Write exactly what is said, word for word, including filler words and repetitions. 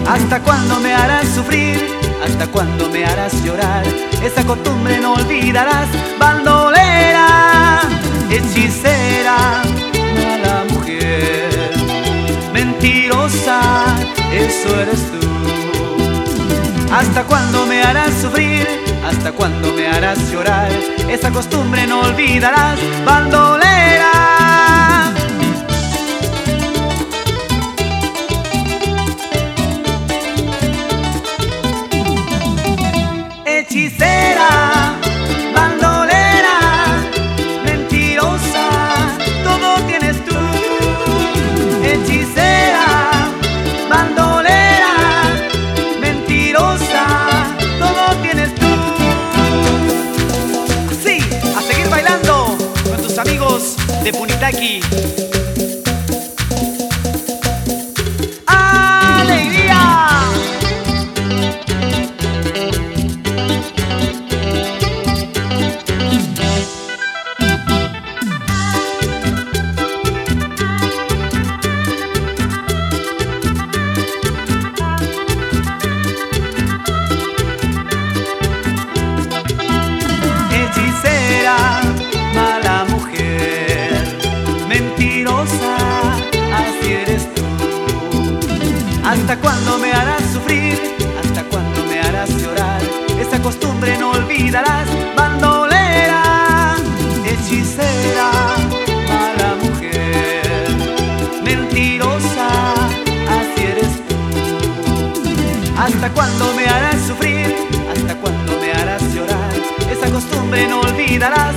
¿Hasta cuándo me harás sufrir? ¿Hasta cuándo me harás llorar? Esa costumbre no olvidarás, bandolera, hechicera, mala mujer, mentirosa, eso eres tú. ¿Hasta cuándo me harás sufrir? ¿Hasta cuándo me harás llorar? Esa costumbre no olvidarás, bandolera. Hechicera, bandolera, mentirosa, todo tienes tú. Hechicera, bandolera, mentirosa, todo tienes tú. Así, a seguir bailando con tus amigos de Punitaqui. Mala mujer, mentirosa, así eres tú. ¿Hasta cuándo me harás sufrir? ¿Hasta cuándo me harás llorar? Esa costumbre no olvidarás, bandolera, hechicera, mala mujer, mentirosa, así eres tú. ¿Hasta cuándo me harás sufrir? ¿Hasta cuándo me harás llorar? Esa costumbre no olvidarás,